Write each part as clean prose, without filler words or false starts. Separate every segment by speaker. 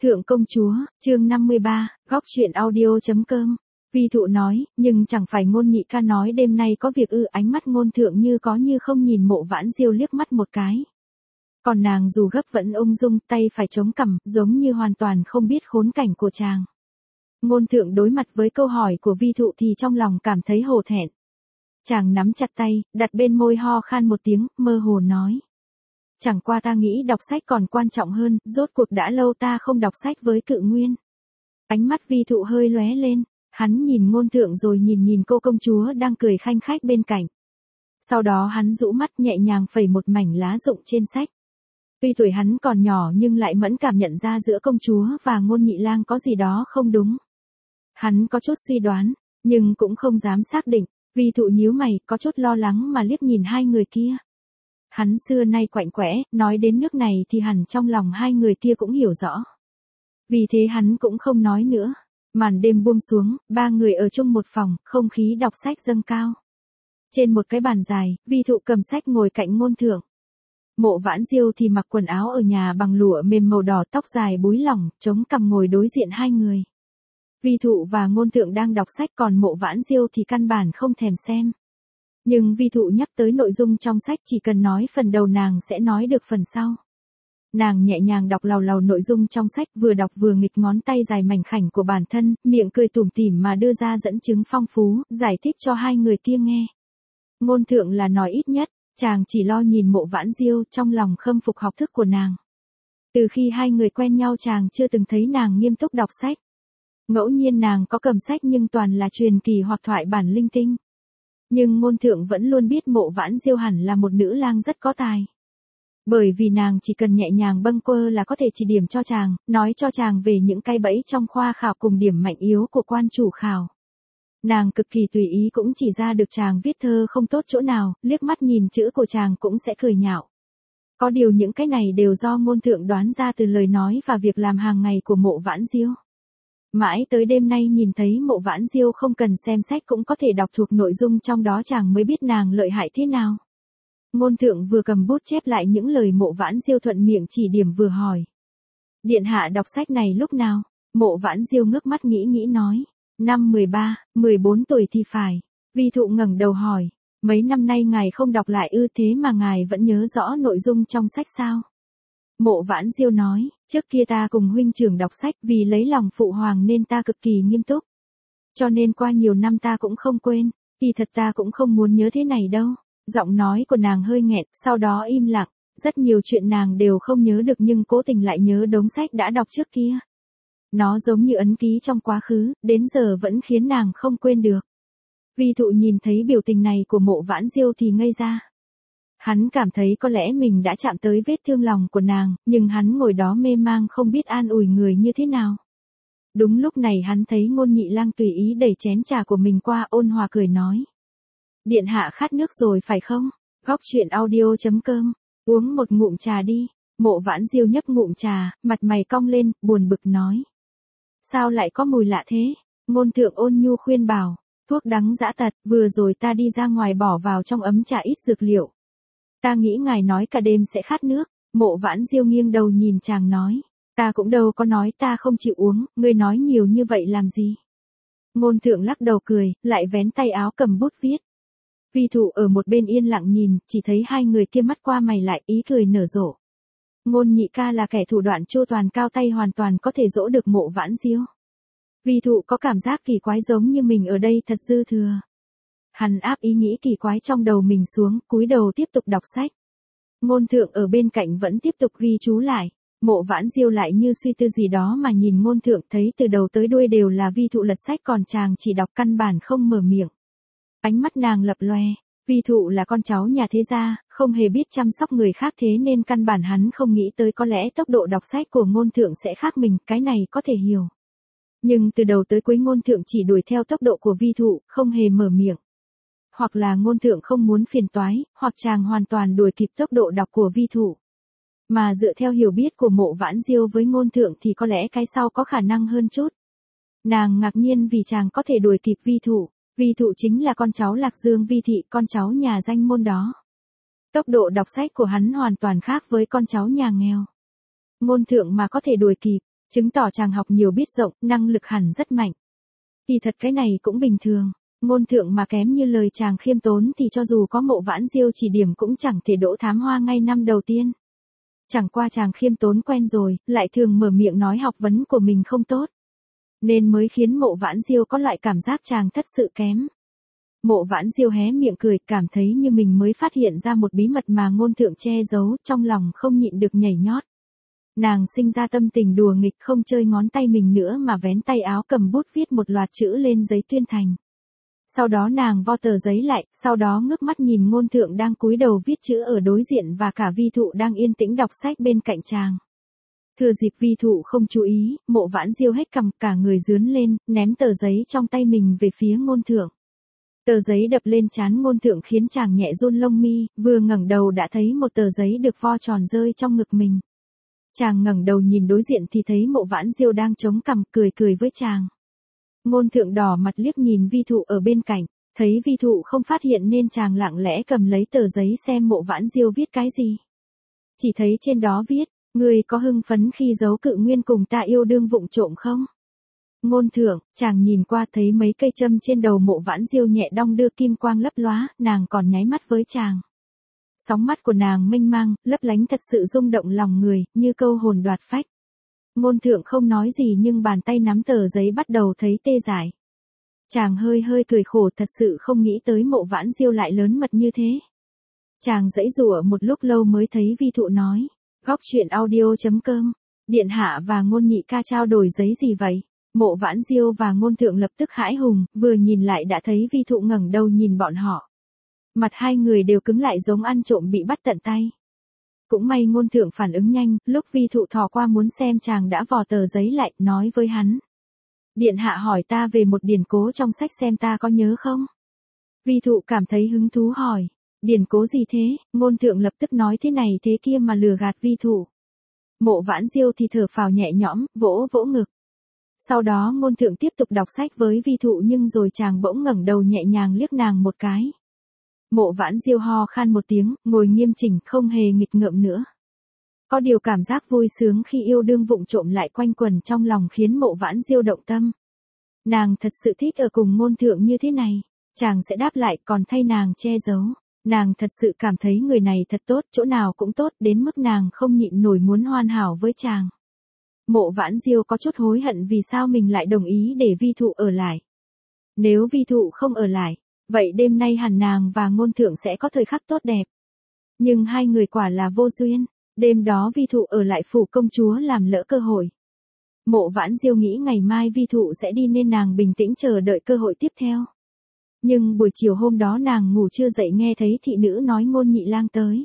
Speaker 1: Thượng công chúa, chương 53, góc chuyện audio.com. Vi thụ nói, nhưng chẳng phải Ngôn nhị ca nói đêm nay có việc ư? Ánh mắt Ngôn thượng như có như không nhìn Mộ Vãn Diêu liếc mắt một cái. Còn nàng dù gấp vẫn ung dung, tay phải chống cằm, giống như hoàn toàn không biết khốn cảnh của chàng. Ngôn thượng đối mặt với câu hỏi của vi thụ thì trong lòng cảm thấy hổ thẹn. Chàng nắm chặt tay, đặt bên môi ho khan một tiếng, mơ hồ nói. Chẳng qua ta nghĩ đọc sách còn quan trọng hơn, rốt cuộc đã lâu ta không đọc sách với Cự Nguyên. Ánh mắt vi thụ hơi lóe lên, hắn nhìn Ngôn thượng rồi nhìn cô công chúa đang cười khanh khách bên cạnh. Sau đó hắn rũ mắt nhẹ nhàng phẩy một mảnh lá rụng trên sách. Tuy tuổi hắn còn nhỏ nhưng lại mẫn cảm nhận ra giữa công chúa và Ngôn nhị lang có gì đó không đúng. Hắn có chút suy đoán, nhưng cũng không dám xác định. Vi thụ nhíu mày, có chút lo lắng mà liếc nhìn hai người kia. Hắn xưa nay quạnh quẽ, nói đến nước này thì hẳn trong lòng hai người kia cũng hiểu rõ. Vì thế hắn cũng không nói nữa. Màn đêm buông xuống, ba người ở chung một phòng, không khí đọc sách dâng cao. Trên một cái bàn dài, vi thụ cầm sách ngồi cạnh Ngôn thượng. Mộ Vãn Diêu thì mặc quần áo ở nhà bằng lụa mềm màu đỏ, tóc dài búi lỏng, chống cằm ngồi đối diện hai người. Vi thụ và Ngôn thượng đang đọc sách, còn Mộ Vãn Diêu thì căn bản không thèm xem. Nhưng vi thụ nhắc tới nội dung trong sách, chỉ cần nói phần đầu nàng sẽ nói được phần sau. Nàng nhẹ nhàng đọc làu làu nội dung trong sách, vừa đọc vừa nghịch ngón tay dài mảnh khảnh của bản thân, miệng cười tủm tỉm mà đưa ra dẫn chứng phong phú, giải thích cho hai người kia nghe. Ngôn thượng là nói ít nhất, chàng chỉ lo nhìn Mộ Vãn Diêu, trong lòng khâm phục học thức của nàng. Từ khi hai người quen nhau chàng chưa từng thấy nàng nghiêm túc đọc sách. Ngẫu nhiên nàng có cầm sách nhưng toàn là truyền kỳ hoặc thoại bản linh tinh. Nhưng Ngôn thượng vẫn luôn biết Mộ Vãn Diêu hẳn là một nữ lang rất có tài. Bởi vì nàng chỉ cần nhẹ nhàng bâng quơ là có thể chỉ điểm cho chàng, nói cho chàng về những cái bẫy trong khoa khảo cùng điểm mạnh yếu của quan chủ khảo. Nàng cực kỳ tùy ý cũng chỉ ra được chàng viết thơ không tốt chỗ nào, liếc mắt nhìn chữ của chàng cũng sẽ cười nhạo. Có điều những cái này đều do Ngôn thượng đoán ra từ lời nói và việc làm hàng ngày của Mộ Vãn Diêu. Mãi tới đêm nay nhìn thấy Mộ Vãn Diêu không cần xem sách cũng có thể đọc thuộc nội dung trong đó chàng mới biết nàng lợi hại thế nào. Ngôn thượng vừa cầm bút chép lại những lời Mộ Vãn Diêu thuận miệng chỉ điểm vừa hỏi. Điện hạ đọc sách này lúc nào? Mộ Vãn Diêu ngước mắt nghĩ nói. Năm 13, 14 tuổi thì phải. Vi thụ ngẩng đầu hỏi. Mấy năm nay ngài không đọc lại ư? Thế mà ngài vẫn nhớ rõ nội dung trong sách sao? Mộ Vãn Diêu nói, trước kia ta cùng huynh trưởng đọc sách, vì lấy lòng phụ hoàng nên ta cực kỳ nghiêm túc. Cho nên qua nhiều năm ta cũng không quên, kỳ thật ta cũng không muốn nhớ thế này đâu. Giọng nói của nàng hơi nghẹn, sau đó im lặng, rất nhiều chuyện nàng đều không nhớ được nhưng cố tình lại nhớ đống sách đã đọc trước kia. Nó giống như ấn ký trong quá khứ, đến giờ vẫn khiến nàng không quên được. Vi thụ nhìn thấy biểu tình này của Mộ Vãn Diêu thì ngây ra. Hắn cảm thấy có lẽ mình đã chạm tới vết thương lòng của nàng, nhưng hắn ngồi đó mê mang không biết an ủi người như thế nào. Đúng lúc này hắn thấy Ngôn nhị lang tùy ý đẩy chén trà của mình qua, ôn hòa cười nói. Điện hạ khát nước rồi phải không? Góc chuyện audio.com. Uống một ngụm trà đi. Mộ Vãn Diêu nhấp ngụm trà, mặt mày cong lên, buồn bực nói. Sao lại có mùi lạ thế? Ngôn thượng ôn nhu khuyên bảo. Thuốc đắng dã tật, vừa rồi ta đi ra ngoài bỏ vào trong ấm trà ít dược liệu. Ta nghĩ ngài nói cả đêm sẽ khát nước. Mộ Vãn Diêu nghiêng đầu nhìn chàng nói. Ta cũng đâu có nói ta không chịu uống, ngươi nói nhiều như vậy làm gì? Ngôn thượng lắc đầu cười, lại vén tay áo cầm bút viết. Vi thụ ở một bên yên lặng nhìn, chỉ thấy hai người kia mắt qua mày lại, ý cười nở rộ. Ngôn nhị ca là kẻ thủ đoạn chu toàn, cao tay hoàn toàn có thể dỗ được Mộ Vãn Diêu. Vi thụ có cảm giác kỳ quái giống như mình ở đây thật dư thừa. Hắn áp ý nghĩ kỳ quái trong đầu mình xuống, cúi đầu tiếp tục đọc sách. Ngôn thượng ở bên cạnh vẫn tiếp tục ghi chú lại. Mộ Vãn Diêu lại như suy tư gì đó mà nhìn Ngôn thượng, thấy từ đầu tới đuôi đều là vi thụ lật sách còn chàng chỉ đọc căn bản không mở miệng. Ánh mắt nàng lập loè. Vi thụ là con cháu nhà thế gia, không hề biết chăm sóc người khác thế nên căn bản hắn không nghĩ tới có lẽ tốc độ đọc sách của Ngôn thượng sẽ khác mình, cái này có thể hiểu. Nhưng từ đầu tới cuối Ngôn thượng chỉ đuổi theo tốc độ của vi thụ, không hề mở miệng. Hoặc là Ngôn thượng không muốn phiền toái, hoặc chàng hoàn toàn đuổi kịp tốc độ đọc của vi thụ. Mà dựa theo hiểu biết của Mộ Vãn Diêu với Ngôn thượng thì có lẽ cái sau có khả năng hơn chút. Nàng ngạc nhiên vì chàng có thể đuổi kịp vi thụ. Vi thụ chính là con cháu Lạc Dương Vi thị, con cháu nhà danh môn đó. Tốc độ đọc sách của hắn hoàn toàn khác với con cháu nhà nghèo. Ngôn thượng mà có thể đuổi kịp, Chứng tỏ chàng học nhiều biết rộng, năng lực hẳn rất mạnh. Kỳ thật cái này cũng bình thường, ngôn thượng mà kém như lời chàng khiêm tốn thì cho dù có Mộ Vãn Diêu chỉ điểm cũng chẳng thể đỗ thám hoa ngay năm đầu tiên. Chẳng qua chàng khiêm tốn quen rồi, lại thường mở miệng nói học vấn của mình không tốt. Nên mới khiến Mộ Vãn Diêu có loại cảm giác chàng thất sự kém. Mộ Vãn Diêu hé miệng cười, cảm thấy như mình mới phát hiện ra một bí mật mà ngôn thượng che giấu, trong lòng không nhịn được nhảy nhót. Nàng sinh ra tâm tình đùa nghịch, không chơi ngón tay mình nữa mà vén tay áo cầm bút viết một loạt chữ lên giấy tuyên thành. Sau đó nàng vo tờ giấy lại, sau đó ngước mắt nhìn ngôn thượng đang cúi đầu viết chữ ở đối diện và cả vi thụ đang yên tĩnh đọc sách bên cạnh chàng. Thừa dịp vi thụ không chú ý, Mộ Vãn Diêu hết cằm, cả người rướn lên, ném tờ giấy trong tay mình về phía ngôn thượng. Tờ giấy đập lên trán ngôn thượng khiến chàng nhẹ run lông mi, vừa ngẩng đầu đã thấy một tờ giấy được vo tròn rơi trong ngực mình. Chàng ngẩng đầu nhìn đối diện thì thấy Mộ Vãn Diêu đang chống cằm cười cười với chàng. Ngôn thượng đỏ mặt liếc nhìn vi thụ ở bên cạnh, thấy vi thụ không phát hiện nên chàng lặng lẽ cầm lấy tờ giấy xem Mộ Vãn Diêu viết cái gì. Chỉ thấy trên đó viết, ngươi có hưng phấn khi giấu cự nguyên cùng ta yêu đương vụng trộm không? Ngôn thượng, chàng nhìn qua thấy mấy cây châm trên đầu Mộ Vãn Diêu nhẹ đong đưa kim quang lấp lóa, nàng còn nháy mắt với chàng. Sóng mắt của nàng mênh mang, lấp lánh thật sự rung động lòng người, như câu hồn đoạt phách. Ngôn thượng không nói gì nhưng bàn tay nắm tờ giấy bắt đầu thấy tê dại. Chàng hơi hơi cười khổ, thật sự không nghĩ tới Mộ Vãn Diêu lại lớn mật như thế. Chàng giãy giụa một lúc lâu mới thấy vi thụ nói, góc truyện audio.com, điện hạ và ngôn nhị ca trao đổi giấy gì vậy? Mộ Vãn Diêu và ngôn thượng lập tức hãi hùng, vừa nhìn lại đã thấy vi thụ ngẩng đầu nhìn bọn họ. Mặt hai người đều cứng lại giống ăn trộm bị bắt tận tay. Cũng may ngôn thượng phản ứng nhanh, lúc vi thụ thò qua muốn xem chàng đã vò tờ giấy lại, nói với hắn. Điện hạ hỏi ta về một điển cố trong sách xem ta có nhớ không? Vi thụ cảm thấy hứng thú hỏi, điển cố gì thế? Ngôn thượng lập tức nói thế này thế kia mà lừa gạt vi thụ. Mộ Vãn Diêu thì thở phào nhẹ nhõm, vỗ vỗ ngực. Sau đó ngôn thượng tiếp tục đọc sách với vi thụ nhưng rồi chàng bỗng ngẩng đầu nhẹ nhàng liếc nàng một cái. Mộ Vãn Diêu ho khan một tiếng, ngồi nghiêm chỉnh, không hề nghịch ngợm nữa. Có điều cảm giác vui sướng khi yêu đương vụng trộm lại quanh quẩn trong lòng khiến Mộ Vãn Diêu động tâm. Nàng thật sự thích ở cùng ngôn thượng như thế này. Chàng sẽ đáp lại còn thay nàng che giấu. Nàng thật sự cảm thấy người này thật tốt, chỗ nào cũng tốt đến mức nàng không nhịn nổi muốn hoàn hảo với chàng. Mộ Vãn Diêu có chút hối hận vì sao mình lại đồng ý để vi thụ ở lại. Nếu vi thụ không ở lại, vậy đêm nay hẳn nàng và ngôn thượng sẽ có thời khắc tốt đẹp. Nhưng hai người quả là vô duyên, đêm đó vi thụ ở lại phủ công chúa làm lỡ cơ hội. Mộ Vãn Diêu nghĩ ngày mai vi thụ sẽ đi nên nàng bình tĩnh chờ đợi cơ hội tiếp theo. Nhưng buổi chiều hôm đó nàng ngủ chưa dậy nghe thấy thị nữ nói ngôn nhị lang tới.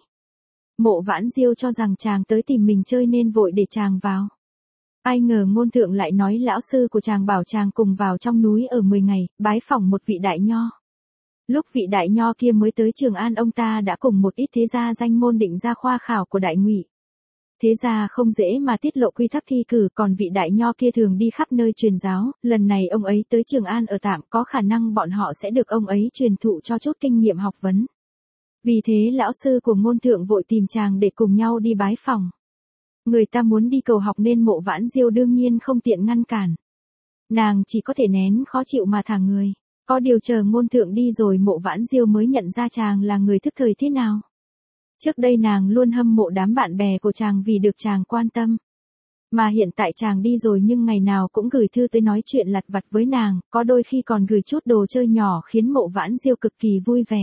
Speaker 1: Mộ Vãn Diêu cho rằng chàng tới tìm mình chơi nên vội để chàng vào. Ai ngờ ngôn thượng lại nói lão sư của chàng bảo chàng cùng vào trong núi ở 10 ngày, bái phỏng một vị đại nho. Lúc vị đại nho kia mới tới Trường An ông ta đã cùng một ít thế gia danh môn định ra khoa khảo của đại ngụy. Thế gia không dễ mà tiết lộ quy tắc thi cử, còn vị đại nho kia thường đi khắp nơi truyền giáo, lần này ông ấy tới Trường An ở tạm, có khả năng bọn họ sẽ được ông ấy truyền thụ cho chút kinh nghiệm học vấn. Vì thế lão sư của ngôn thượng vội tìm chàng để cùng nhau đi bái phỏng. Người ta muốn đi cầu học nên Mộ Vãn Diêu đương nhiên không tiện ngăn cản. Nàng chỉ có thể nén khó chịu mà thả người. Có điều chờ ngôn thượng đi rồi Mộ Vãn Diêu mới nhận ra chàng là người thức thời thế nào. Trước đây nàng luôn hâm mộ đám bạn bè của chàng vì được chàng quan tâm. Mà hiện tại chàng đi rồi nhưng ngày nào cũng gửi thư tới nói chuyện lặt vặt với nàng, có đôi khi còn gửi chút đồ chơi nhỏ khiến Mộ Vãn Diêu cực kỳ vui vẻ.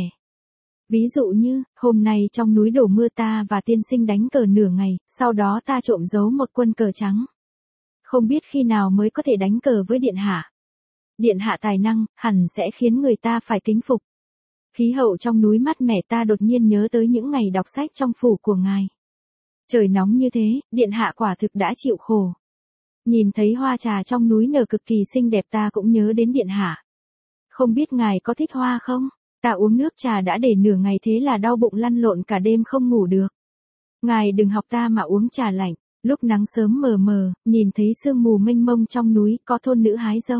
Speaker 1: Ví dụ như, hôm nay trong núi đổ mưa ta và tiên sinh đánh cờ nửa ngày, sau đó ta trộm giấu một quân cờ trắng. Không biết khi nào mới có thể đánh cờ với điện hạ. Điện hạ tài năng, hẳn sẽ khiến người ta phải kính phục. Khí hậu trong núi mát mẻ ta đột nhiên nhớ tới những ngày đọc sách trong phủ của ngài. Trời nóng như thế, điện hạ quả thực đã chịu khổ. Nhìn thấy hoa trà trong núi nở cực kỳ xinh đẹp ta cũng nhớ đến điện hạ. Không biết ngài có thích hoa không? Ta uống nước trà đã để nửa ngày thế là đau bụng lăn lộn cả đêm không ngủ được. Ngài đừng học ta mà uống trà lạnh, lúc nắng sớm mờ mờ, nhìn thấy sương mù mênh mông trong núi có thôn nữ hái dâu.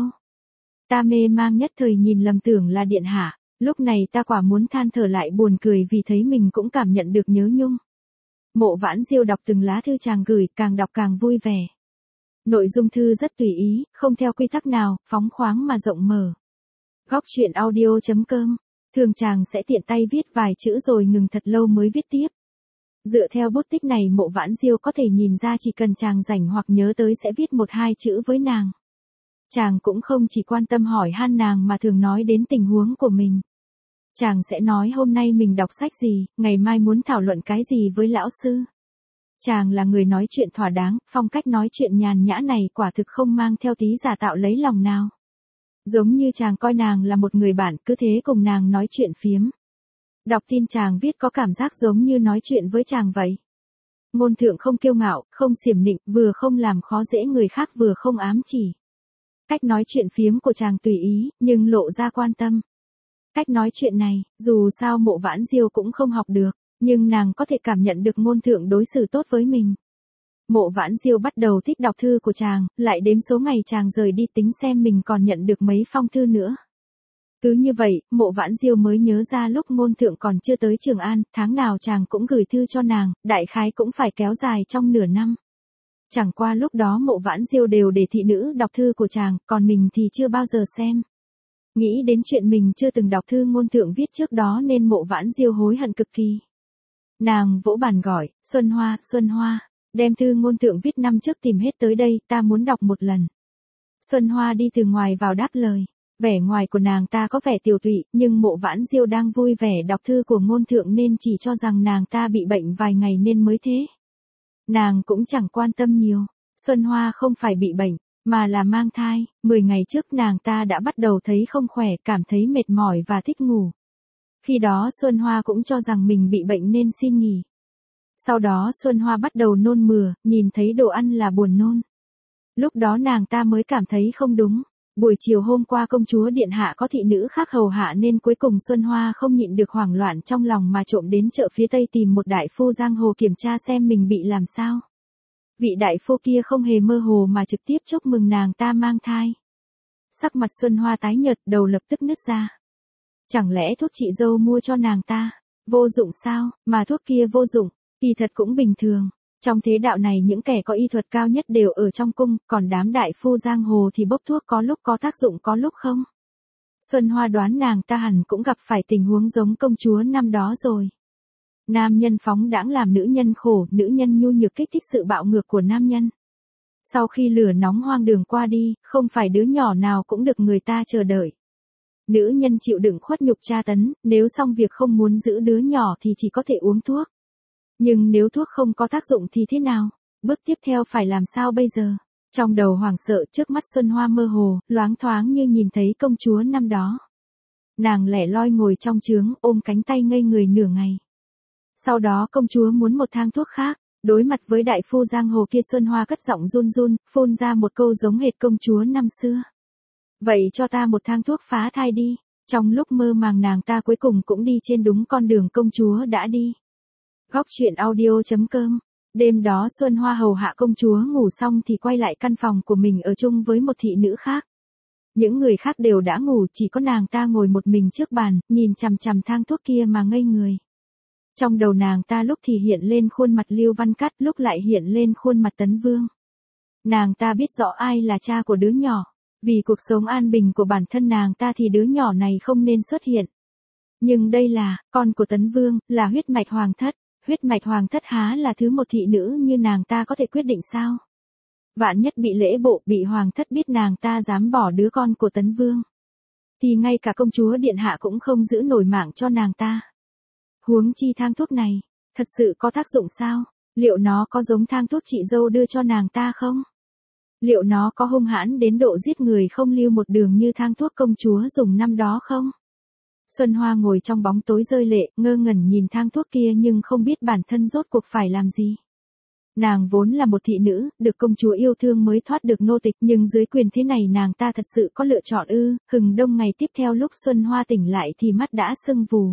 Speaker 1: Ta mê mang nhất thời nhìn lầm tưởng là điện hạ, lúc này ta quả muốn than thở lại buồn cười vì thấy mình cũng cảm nhận được nhớ nhung. Mộ Vãn Diêu đọc từng lá thư chàng gửi, càng đọc càng vui vẻ. Nội dung thư rất tùy ý, không theo quy tắc nào, phóng khoáng mà rộng mở. Góc truyện audio.com. Thường chàng sẽ tiện tay viết vài chữ rồi ngừng thật lâu mới viết tiếp. Dựa theo bút tích này Mộ Vãn Diêu có thể nhìn ra chỉ cần chàng rảnh hoặc nhớ tới sẽ viết một hai chữ với nàng. Chàng cũng không chỉ quan tâm hỏi han nàng mà thường nói đến tình huống của mình. Chàng sẽ nói hôm nay mình đọc sách gì, ngày mai muốn thảo luận cái gì với lão sư. Chàng là người nói chuyện thỏa đáng, phong cách nói chuyện nhàn nhã này quả thực không mang theo tí giả tạo lấy lòng nào. Giống như chàng coi nàng là một người bạn, cứ thế cùng nàng nói chuyện phiếm. Đọc tin chàng viết có cảm giác giống như nói chuyện với chàng vậy. Ngôn thượng không kiêu ngạo, không xiểm nịnh, vừa không làm khó dễ người khác vừa không ám chỉ. Cách nói chuyện phiếm của chàng tùy ý, nhưng lộ ra quan tâm. Cách nói chuyện này, dù sao Mộ Vãn Diêu cũng không học được, nhưng nàng có thể cảm nhận được ngôn thượng đối xử tốt với mình. Mộ Vãn Diêu bắt đầu thích đọc thư của chàng, lại đếm số ngày chàng rời đi tính xem mình còn nhận được mấy phong thư nữa. Cứ như vậy, Mộ Vãn Diêu mới nhớ ra lúc ngôn thượng còn chưa tới Trường An, tháng nào chàng cũng gửi thư cho nàng, đại khái cũng phải kéo dài trong nửa năm. Chẳng qua lúc đó Mộ Vãn Diêu đều để thị nữ đọc thư của chàng, còn mình thì chưa bao giờ xem. Nghĩ đến chuyện mình chưa từng đọc thư ngôn thượng viết trước đó nên Mộ Vãn Diêu hối hận cực kỳ. Nàng vỗ bàn gọi, Xuân Hoa, đem thư ngôn thượng viết năm trước tìm hết tới đây, ta muốn đọc một lần. Xuân Hoa đi từ ngoài vào đáp lời. Vẻ ngoài của nàng ta có vẻ tiều tụy, nhưng Mộ Vãn Diêu đang vui vẻ đọc thư của ngôn thượng nên chỉ cho rằng nàng ta bị bệnh vài ngày nên mới thế. Nàng cũng chẳng quan tâm nhiều. Xuân Hoa không phải bị bệnh, mà là mang thai. 10 ngày trước nàng ta đã bắt đầu thấy không khỏe, cảm thấy mệt mỏi và thích ngủ. Khi đó Xuân Hoa cũng cho rằng mình bị bệnh nên xin nghỉ. Sau đó Xuân Hoa bắt đầu nôn mửa, nhìn thấy đồ ăn là buồn nôn. Lúc đó nàng ta mới cảm thấy không đúng. Buổi chiều hôm qua công chúa điện hạ có thị nữ khác hầu hạ nên cuối cùng Xuân Hoa không nhịn được hoảng loạn trong lòng mà trộm đến chợ phía Tây tìm một đại phu giang hồ kiểm tra xem mình bị làm sao. Vị đại phu kia không hề mơ hồ mà trực tiếp chúc mừng nàng ta mang thai. Sắc mặt Xuân Hoa tái nhợt, đầu lập tức nứt ra. Chẳng lẽ thuốc chị dâu mua cho nàng ta vô dụng sao, mà thuốc kia vô dụng, thì thật cũng bình thường. Trong thế đạo này những kẻ có y thuật cao nhất đều ở trong cung, còn đám đại phu giang hồ thì bốc thuốc có lúc có tác dụng có lúc không. Xuân Hoa đoán nàng ta hẳn cũng gặp phải tình huống giống công chúa năm đó rồi. Nam nhân phóng đãng làm nữ nhân khổ, nữ nhân nhu nhược kích thích sự bạo ngược của nam nhân. Sau khi lửa nóng hoang đường qua đi, không phải đứa nhỏ nào cũng được người ta chờ đợi. Nữ nhân chịu đựng khuất nhục tra tấn, nếu xong việc không muốn giữ đứa nhỏ thì chỉ có thể uống thuốc. Nhưng nếu thuốc không có tác dụng thì thế nào? Bước tiếp theo phải làm sao bây giờ? Trong đầu hoảng sợ, trước mắt Xuân Hoa mơ hồ, loáng thoáng như nhìn thấy công chúa năm đó. Nàng lẻ loi ngồi trong trướng, ôm cánh tay ngây người nửa ngày. Sau đó công chúa muốn một thang thuốc khác, đối mặt với đại phu giang hồ kia Xuân Hoa cất giọng run run, phun ra một câu giống hệt công chúa năm xưa. Vậy cho ta một thang thuốc phá thai đi. Trong lúc mơ màng nàng ta cuối cùng cũng đi trên đúng con đường công chúa đã đi. Góc truyện audio.com. Đêm đó Xuân Hoa hầu hạ công chúa ngủ xong thì quay lại căn phòng của mình ở chung với một thị nữ khác. Những người khác đều đã ngủ, chỉ có nàng ta ngồi một mình trước bàn, nhìn chằm chằm thang thuốc kia mà ngây người. Trong đầu nàng ta lúc thì hiện lên khuôn mặt Lưu Văn Cát, lúc lại hiện lên khuôn mặt Tấn Vương. Nàng ta biết rõ ai là cha của đứa nhỏ. Vì cuộc sống an bình của bản thân nàng ta thì đứa nhỏ này không nên xuất hiện. Nhưng đây là con của Tấn Vương, là huyết mạch hoàng thất. Huyết mạch hoàng thất há là thứ một thị nữ như nàng ta có thể quyết định sao? Vạn nhất bị lễ bộ, bị hoàng thất biết nàng ta dám bỏ đứa con của Tấn Vương. Thì ngay cả công chúa điện hạ cũng không giữ nổi mạng cho nàng ta. Huống chi thang thuốc này, thật sự có tác dụng sao? Liệu nó có giống thang thuốc chị dâu đưa cho nàng ta không? Liệu nó có hung hãn đến độ giết người không lưu một đường như thang thuốc công chúa dùng năm đó không? Xuân Hoa ngồi trong bóng tối rơi lệ, ngơ ngẩn nhìn thang thuốc kia nhưng không biết bản thân rốt cuộc phải làm gì. Nàng vốn là một thị nữ, được công chúa yêu thương mới thoát được nô tịch, nhưng dưới quyền thế này nàng ta thật sự có lựa chọn ư? Hừng đông ngày tiếp theo lúc Xuân Hoa tỉnh lại thì mắt đã sưng vù.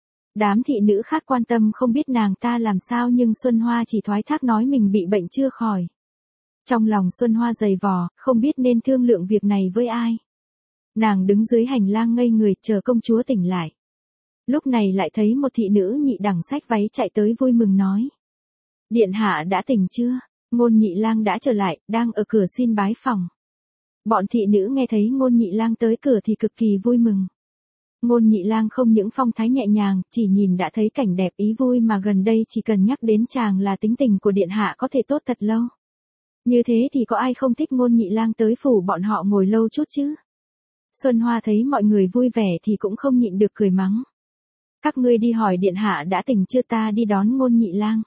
Speaker 1: Đám thị nữ khác quan tâm không biết nàng ta làm sao nhưng Xuân Hoa chỉ thoái thác nói mình bị bệnh chưa khỏi. Trong lòng Xuân Hoa dày vò, không biết nên thương lượng việc này với ai. Nàng đứng dưới hành lang ngây người chờ công chúa tỉnh lại. Lúc này lại thấy một thị nữ nhị đẳng xách váy chạy tới vui mừng nói. Điện hạ đã tỉnh chưa? Ngôn Nhị Lang đã trở lại, đang ở cửa xin bái phòng. Bọn thị nữ nghe thấy Ngôn Nhị Lang tới cửa thì cực kỳ vui mừng. Ngôn Nhị Lang không những phong thái nhẹ nhàng, chỉ nhìn đã thấy cảnh đẹp ý vui mà gần đây chỉ cần nhắc đến chàng là tính tình của điện hạ có thể tốt thật lâu. Như thế thì có ai không thích Ngôn Nhị Lang tới phủ bọn họ ngồi lâu chút chứ? Xuân Hoa thấy mọi người vui vẻ thì cũng không nhịn được cười mắng. Các ngươi đi hỏi điện hạ đã tỉnh chưa, ta đi đón Ngôn Nhị Lang.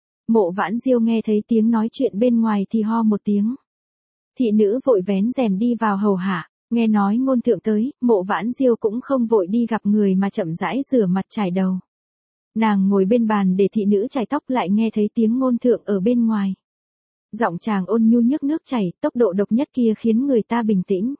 Speaker 1: Mộ Vãn Diêu nghe thấy tiếng nói chuyện bên ngoài thì ho một tiếng. Thị nữ vội vén rèm đi vào hầu hạ, nghe nói Ngôn thượng tới, Mộ Vãn Diêu cũng không vội đi gặp người mà chậm rãi rửa mặt chải đầu. Nàng ngồi bên bàn để thị nữ chải tóc, lại nghe thấy tiếng Ngôn thượng ở bên ngoài. Giọng chàng ôn nhu nhức nước chảy, tốc độ độc nhất kia khiến người ta bình tĩnh.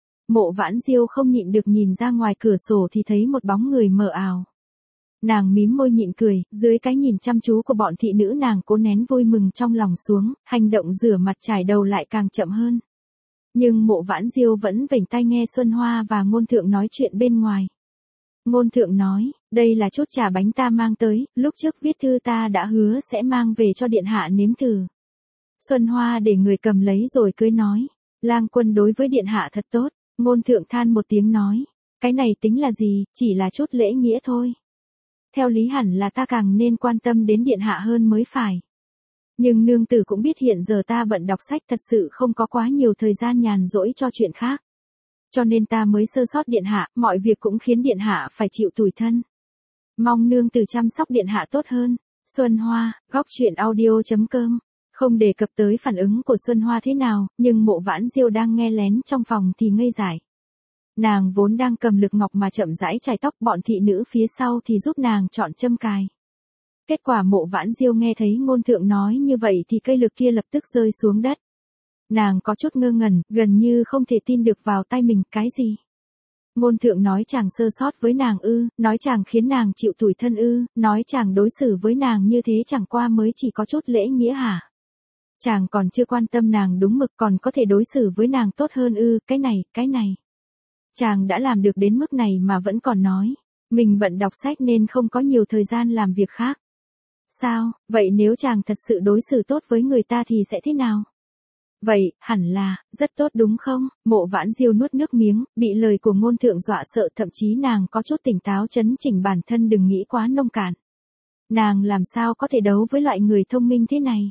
Speaker 1: Mộ Vãn Diêu không nhịn được nhìn ra ngoài cửa sổ thì thấy một bóng người mờ ảo. Nàng mím môi nhịn cười, dưới cái nhìn chăm chú của bọn thị nữ nàng cố nén vui mừng trong lòng xuống, hành động rửa mặt chải đầu lại càng chậm hơn. Nhưng Mộ Vãn Diêu vẫn vểnh tai nghe Xuân Hoa và Ngôn thượng nói chuyện bên ngoài. Ngôn thượng nói, đây là chút trà bánh ta mang tới, lúc trước viết thư ta đã hứa sẽ mang về cho điện hạ nếm thử. Xuân Hoa để người cầm lấy rồi cưới nói, Lang quân đối với điện hạ thật tốt. Ngôn thượng than một tiếng nói, cái này tính là gì, chỉ là chút lễ nghĩa thôi. Theo lý hẳn là ta càng nên quan tâm đến điện hạ hơn mới phải. Nhưng nương tử cũng biết hiện giờ ta bận đọc sách, thật sự không có quá nhiều thời gian nhàn rỗi cho chuyện khác. Cho nên ta mới sơ sót điện hạ, mọi việc cũng khiến điện hạ phải chịu tủi thân. Mong nương tử chăm sóc điện hạ tốt hơn. Xuân Hoa, góc truyện audio.com. Không đề cập tới phản ứng của Xuân Hoa thế nào, nhưng Mộ Vãn Diêu đang nghe lén trong phòng thì ngây dại. Nàng vốn đang cầm lược ngọc mà chậm rãi chải tóc, bọn thị nữ phía sau thì giúp nàng chọn châm cài. Kết quả Mộ Vãn Diêu nghe thấy Ngôn thượng nói như vậy thì cây lược kia lập tức rơi xuống đất. Nàng có chút ngơ ngẩn, gần như không thể tin được vào tay mình, cái gì? Ngôn thượng nói chàng sơ sót với nàng ư, nói chàng khiến nàng chịu tủi thân ư, nói chàng đối xử với nàng như thế chẳng qua mới chỉ có chút lễ nghĩa hả? Chàng còn chưa quan tâm nàng đúng mực, còn có thể đối xử với nàng tốt hơn ư, cái này. Chàng đã làm được đến mức này mà vẫn còn nói, mình bận đọc sách nên không có nhiều thời gian làm việc khác. Sao, vậy nếu chàng thật sự đối xử tốt với người ta thì sẽ thế nào? Vậy, hẳn là, rất tốt đúng không? Mộ Vãn Diêu nuốt nước miếng, bị lời của Ngôn thượng dọa sợ, thậm chí nàng có chút tỉnh táo chấn chỉnh bản thân đừng nghĩ quá nông cạn. Nàng làm sao có thể đấu với loại người thông minh thế này?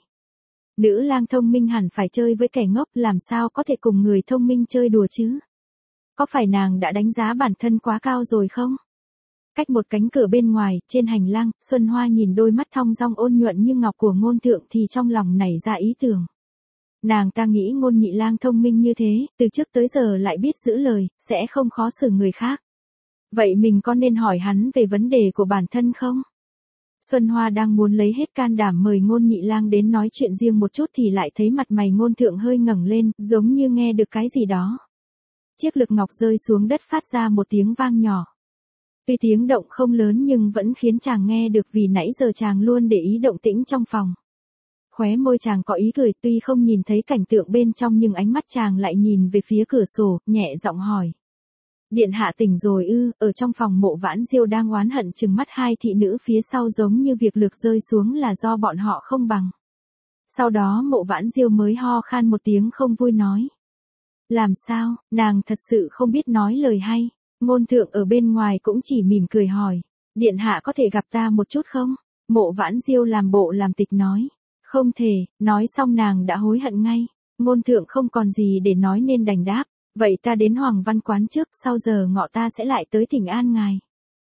Speaker 1: Nữ lang thông minh hẳn phải chơi với kẻ ngốc, làm sao có thể cùng người thông minh chơi đùa chứ? Có phải nàng đã đánh giá bản thân quá cao rồi không? Cách một cánh cửa bên ngoài, trên hành lang, Xuân Hoa nhìn đôi mắt thong dong ôn nhuận như ngọc của Ngôn thượng thì trong lòng nảy ra ý tưởng. Nàng ta nghĩ Ngôn Nhị Lang thông minh như thế, từ trước tới giờ lại biết giữ lời, sẽ không khó xử người khác. Vậy mình có nên hỏi hắn về vấn đề của bản thân không? Xuân Hoa đang muốn lấy hết can đảm mời Ngôn Nhị Lang đến nói chuyện riêng một chút thì lại thấy mặt mày Ngôn thượng hơi ngẩng lên, giống như nghe được cái gì đó. Chiếc lược ngọc rơi xuống đất phát ra một tiếng vang nhỏ. Tuy tiếng động không lớn nhưng vẫn khiến chàng nghe được vì nãy giờ chàng luôn để ý động tĩnh trong phòng. Khóe môi chàng có ý cười, tuy không nhìn thấy cảnh tượng bên trong nhưng ánh mắt chàng lại nhìn về phía cửa sổ, nhẹ giọng hỏi. Điện hạ tỉnh rồi ư? Ở trong phòng Mộ Vãn Diêu đang oán hận trừng mắt hai thị nữ phía sau, giống như việc lược rơi xuống là do bọn họ không bằng. Sau đó Mộ Vãn Diêu mới ho khan một tiếng không vui nói. Làm sao, nàng thật sự không biết nói lời hay. Ngôn thượng ở bên ngoài cũng chỉ mỉm cười hỏi. Điện hạ có thể gặp ta một chút không? Mộ Vãn Diêu làm bộ làm tịch nói. Không thể, nói xong nàng đã hối hận ngay. Ngôn thượng không còn gì để nói nên đành đáp. Vậy ta đến Hoàng Văn Quán trước, sau giờ ngọ ta sẽ lại tới thỉnh an ngài.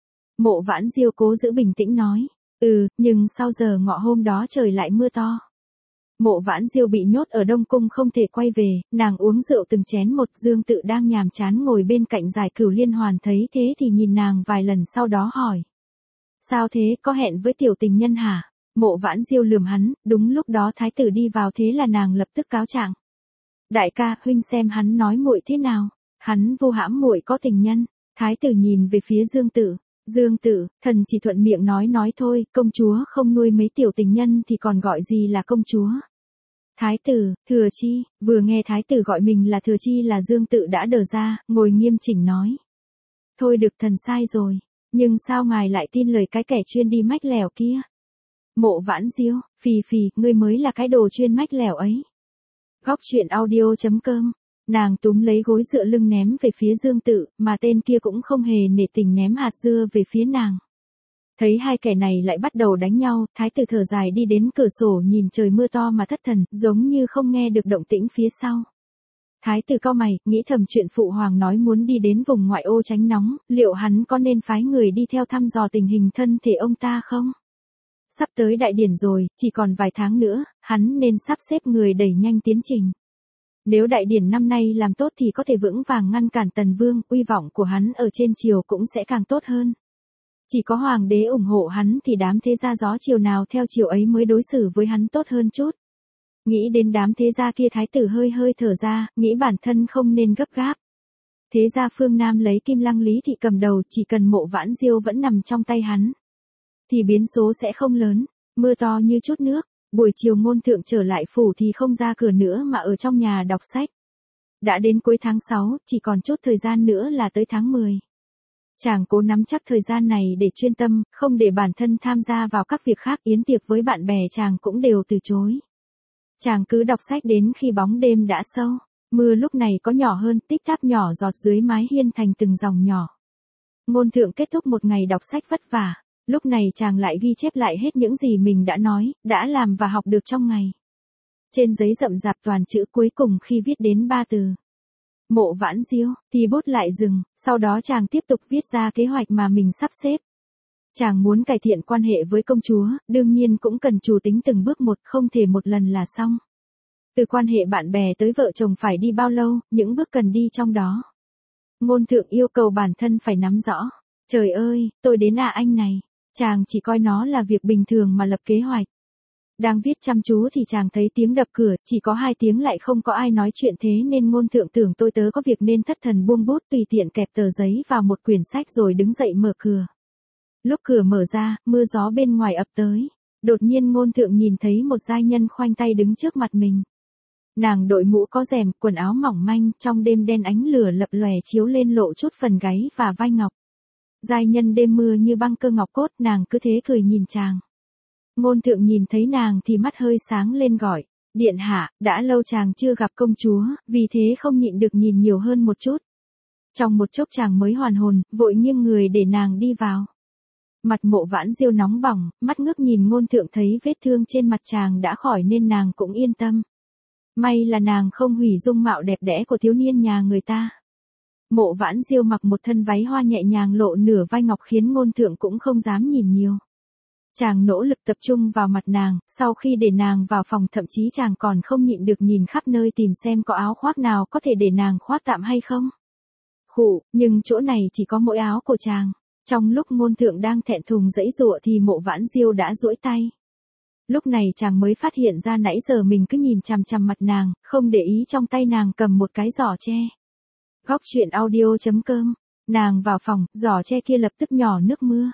Speaker 1: Mộ Vãn Diêu cố giữ bình tĩnh nói. Nhưng sau giờ ngọ hôm đó trời lại mưa to. Mộ Vãn Diêu bị nhốt ở Đông Cung không thể quay về, nàng uống rượu từng chén một. Dương Tự đang nhàm chán ngồi bên cạnh Giải Cửu Liên Hoàn thấy thế thì nhìn nàng vài lần sau đó hỏi. Sao thế, có hẹn với tiểu tình nhân hả? Mộ Vãn Diêu lườm hắn, đúng lúc đó thái tử đi vào thế là nàng lập tức cáo trạng. Đại ca, huynh xem hắn nói muội thế nào? Hắn vu hãm muội có tình nhân. Thái tử nhìn về phía Dương Tự. Dương Tự, thần chỉ thuận miệng nói thôi, công chúa không nuôi mấy tiểu tình nhân thì còn gọi gì là công chúa. Thái tử, Thừa Chi, vừa nghe thái tử gọi mình là Thừa Chi là Dương Tự đã đờ ra, ngồi nghiêm chỉnh nói. Thôi được, thần sai rồi, nhưng sao ngài lại tin lời cái kẻ chuyên đi mách lèo kia? Mộ Vãn Diêu, phì phì, ngươi mới là cái đồ chuyên mách lẻo ấy. Góc chuyện audio.com, nàng túm lấy gối dựa lưng ném về phía Dương Tự, mà tên kia cũng không hề nể tình ném hạt dưa về phía nàng. Thấy hai kẻ này lại bắt đầu đánh nhau, thái tử thở dài đi đến cửa sổ nhìn trời mưa to mà thất thần, giống như không nghe được động tĩnh phía sau. Thái tử cau mày, nghĩ thầm chuyện phụ hoàng nói muốn đi đến vùng ngoại ô tránh nóng, liệu hắn có nên phái người đi theo thăm dò tình hình thân thể ông ta không? Sắp tới đại điển rồi, chỉ còn vài tháng nữa, hắn nên sắp xếp người đẩy nhanh tiến trình. Nếu đại điển năm nay làm tốt thì có thể vững vàng ngăn cản Tần Vương, uy vọng của hắn ở trên triều cũng sẽ càng tốt hơn. Chỉ có hoàng đế ủng hộ hắn thì đám thế gia gió triều nào theo triều ấy mới đối xử với hắn tốt hơn chút. Nghĩ đến đám thế gia kia thái tử hơi hơi thở ra, nghĩ bản thân không nên gấp gáp. Thế gia phương Nam lấy Kim Lăng Lý Thị cầm đầu, chỉ cần Mộ Vãn Diêu vẫn nằm trong tay hắn thì biến số sẽ không lớn. Mưa to như chút nước, buổi chiều ngôn thượng trở lại phủ thì không ra cửa nữa mà ở trong nhà đọc sách. Đã đến cuối tháng 6, chỉ còn chút thời gian nữa là tới tháng 10. Chàng cố nắm chắc thời gian này để chuyên tâm, không để bản thân tham gia vào các việc khác, yến tiệc với bạn bè chàng cũng đều từ chối. Chàng cứ đọc sách đến khi bóng đêm đã sâu, mưa lúc này có nhỏ hơn, tích tắc nhỏ giọt dưới mái hiên thành từng dòng nhỏ. Ngôn thượng kết thúc một ngày đọc sách vất vả, lúc này chàng lại ghi chép lại hết những gì mình đã nói, đã làm và học được trong ngày. Trên giấy rậm rạp toàn chữ, cuối cùng khi viết đến 3 từ Mộ Vãn Diêu, thì bút lại dừng, sau đó chàng tiếp tục viết ra kế hoạch mà mình sắp xếp. Chàng muốn cải thiện quan hệ với công chúa, đương nhiên cũng cần chủ tính từng bước một, không thể một lần là xong. Từ quan hệ bạn bè tới vợ chồng phải đi bao lâu, những bước cần đi trong đó. Ngôn thượng yêu cầu bản thân phải nắm rõ. Trời ơi, tôi đến à anh này. Chàng chỉ coi nó là việc bình thường mà lập kế hoạch. Đang viết chăm chú thì chàng thấy tiếng đập cửa, chỉ có 2 tiếng lại không có ai nói chuyện, thế nên ngôn thượng tưởng tôi tớ có việc nên thất thần buông bút, tùy tiện kẹp tờ giấy vào một quyển sách rồi đứng dậy mở cửa. Lúc cửa mở ra, mưa gió bên ngoài ập tới. Đột nhiên ngôn thượng nhìn thấy một giai nhân khoanh tay đứng trước mặt mình. Nàng đội mũ có rèm, quần áo mỏng manh, trong đêm đen ánh lửa lập lòe chiếu lên lộ chút phần gáy và vai ngọc. Giai nhân đêm mưa như băng cơ ngọc cốt, nàng cứ thế cười nhìn chàng. Ngôn thượng nhìn thấy nàng thì mắt hơi sáng lên gọi, điện hạ, đã lâu chàng chưa gặp công chúa, vì thế không nhịn được nhìn nhiều hơn một chút. Trong một chốc chàng mới hoàn hồn, vội nghiêng người để nàng đi vào. Mặt Mộ Vãn Diêu nóng bỏng, mắt ngước nhìn ngôn thượng thấy vết thương trên mặt chàng đã khỏi nên nàng cũng yên tâm. May là nàng không hủy dung mạo đẹp đẽ của thiếu niên nhà người ta. Mộ Vãn Diêu mặc một thân váy hoa nhẹ nhàng lộ nửa vai ngọc khiến ngôn thượng cũng không dám nhìn nhiều. Chàng nỗ lực tập trung vào mặt nàng, sau khi để nàng vào phòng thậm chí chàng còn không nhịn được nhìn khắp nơi tìm xem có áo khoác nào có thể để nàng khoác tạm hay không. Khụ, nhưng chỗ này chỉ có mỗi áo của chàng. Trong lúc ngôn thượng đang thẹn thùng giãy giụa thì Mộ Vãn Diêu đã duỗi tay. Lúc này chàng mới phát hiện ra nãy giờ mình cứ nhìn chằm chằm mặt nàng, không để ý trong tay nàng cầm một cái giỏ tre. Góc chuyện audio.com, nàng vào phòng, giỏ tre kia lập tức nhỏ nước mưa.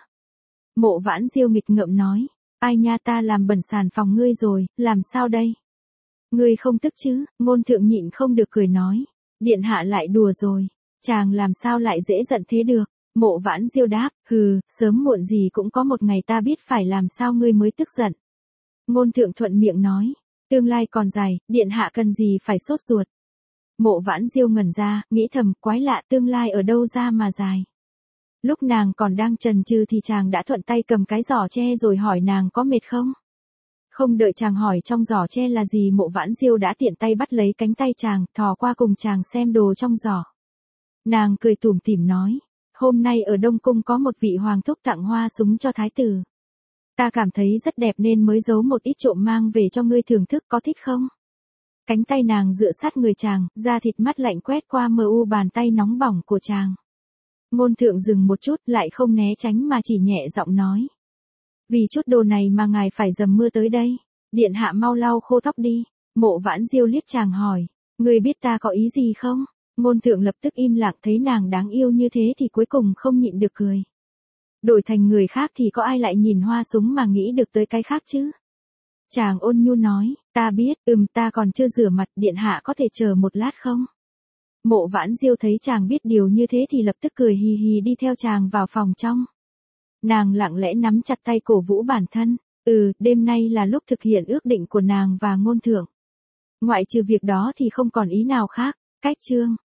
Speaker 1: Mộ Vãn Diêu nghịch ngợm nói, ai nha, ta làm bẩn sàn phòng ngươi rồi, làm sao đây? Ngươi không tức chứ? Ngôn thượng nhịn không được cười nói, điện hạ lại đùa rồi, chàng làm sao lại dễ giận thế được? Mộ Vãn Diêu đáp, hừ, sớm muộn gì cũng có một ngày ta biết phải làm sao ngươi mới tức giận. Ngôn thượng thuận miệng nói, tương lai còn dài, điện hạ cần gì phải sốt ruột. Mộ Vãn Diêu ngẩn ra, nghĩ thầm, quái lạ, tương lai ở đâu ra mà dài. Lúc nàng còn đang chần chừ thì chàng đã thuận tay cầm cái giỏ tre rồi hỏi nàng có mệt không. Không đợi chàng hỏi trong giỏ tre là gì, Mộ Vãn Diêu đã tiện tay bắt lấy cánh tay chàng, thò qua cùng chàng xem đồ trong giỏ. Nàng cười tủm tỉm nói, hôm nay ở Đông Cung có một vị hoàng thúc tặng hoa súng cho thái tử. Ta cảm thấy rất đẹp nên mới giấu một ít trộm mang về cho ngươi thưởng thức, có thích không? Cánh tay nàng dựa sát người chàng, da thịt mắt lạnh quét qua mờ u bàn tay nóng bỏng của chàng. Ngôn thượng dừng một chút, lại không né tránh mà chỉ nhẹ giọng nói. Vì chút đồ này mà ngài phải dầm mưa tới đây. Điện hạ mau lau khô tóc đi. Mộ Vãn Diêu liếc chàng hỏi, ngươi biết ta có ý gì không? Ngôn thượng lập tức im lặng, thấy nàng đáng yêu như thế thì cuối cùng không nhịn được cười. Đổi thành người khác thì có ai lại nhìn hoa súng mà nghĩ được tới cái khác chứ? Chàng ôn nhu nói, ta biết, ta còn chưa rửa mặt, điện hạ có thể chờ một lát không? Mộ Vãn Diêu thấy chàng biết điều như thế thì lập tức cười hì hì đi theo chàng vào phòng trong. Nàng lặng lẽ nắm chặt tay cổ vũ bản thân. Đêm nay là lúc thực hiện ước định của nàng và ngôn thượng. Ngoại trừ việc đó thì không còn ý nào khác. Cách chương